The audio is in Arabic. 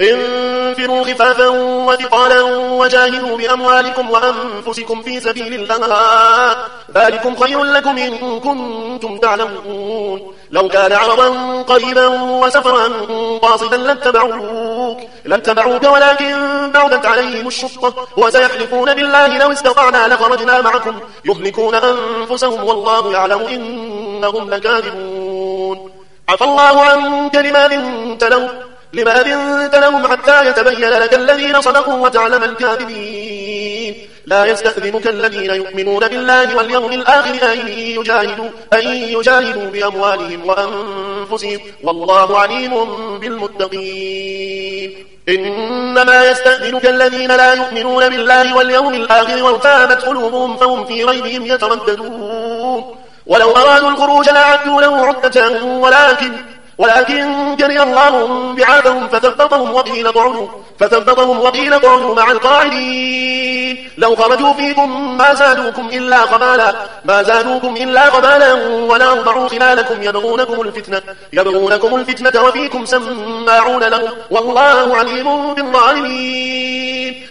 انفروا خفافا وثقالا وجاهدوا بأموالكم وأنفسكم في سبيل الله ذلكم خير لكم إن كنتم تعلمون لو كان عرضا قريبا وسفرا قاصدا لاتبعوك ولكن بعدت عليهم الشقة وسيحلفون بالله لو استطعنا لخرجنا معكم يهلكون أنفسهم والله يعلم إنهم لكاذبون عفى الله عنك لما أذنت لهم حتى يتبين لك الذين صدقوا وتعلم الكاذبين لا يستأذنك الذين يؤمنون بالله واليوم الآخر أن يجاهدوا بأموالهم وأنفسهم والله عليم بالمتقين إنما يستأذنك الذين لا يؤمنون بالله واليوم الآخر وارتابت قلوبهم فهم في ريبهم يترددون ولو أرادوا الخروج لأعدوا له عدة ولكن كره الله بعاثهم فثبطهم وقيل اقعدوا مع القاعدين لو خرجوا فيكم ما زادوكم إلا خبالا ولا أوضعوا خلالكم يبغونكم الفتنة وفيكم سماعون لهم والله عليم بالظالمين